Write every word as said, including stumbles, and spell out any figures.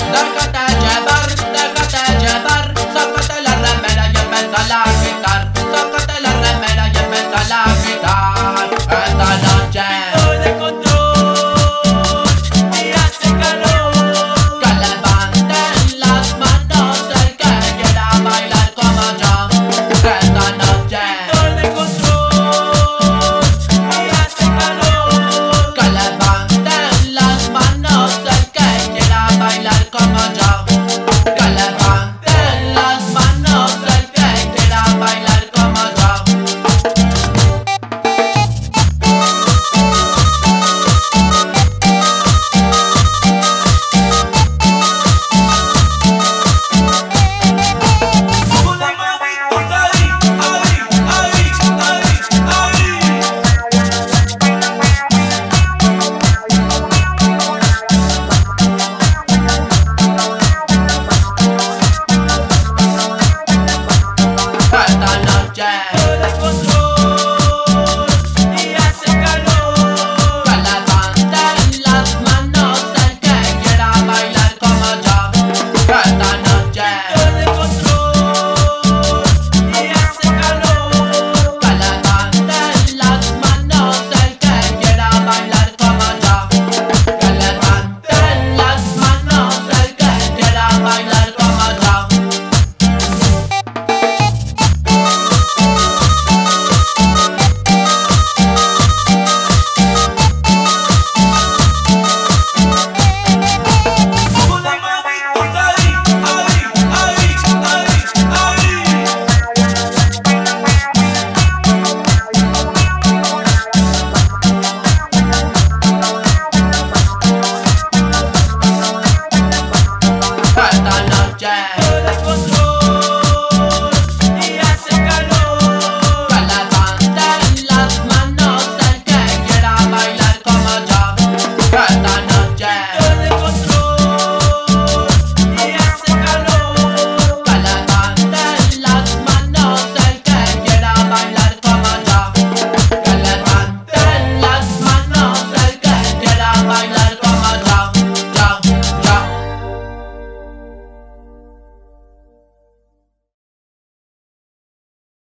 Déjate llevar, déjate llevar. Sácate la remera y empieza a agitar. Sácate la remera y empieza a agitar. Esta noche estoy de control y hace calor. que levanten las manos el que quiera bailar como yo. Esta noche Estoy de control y hace calor. que levanten las manos el que quiera bailar como yo. Que levanten las manos el que quiera bailar como yo. Con la manitos ahí, ahí, ahí, ahí, ahí. Esta noche Estoy de control y hace calor. que levanten las manos el que quiera bailar como yo. Esta noche Estoy de control y hace calor. que levanten las manos el que quiera bailar como yo. Que levanten las manos el que quiera bailar como yo. Con la manitos ahí, ahí, ahí, ahí, ahí. Esta noche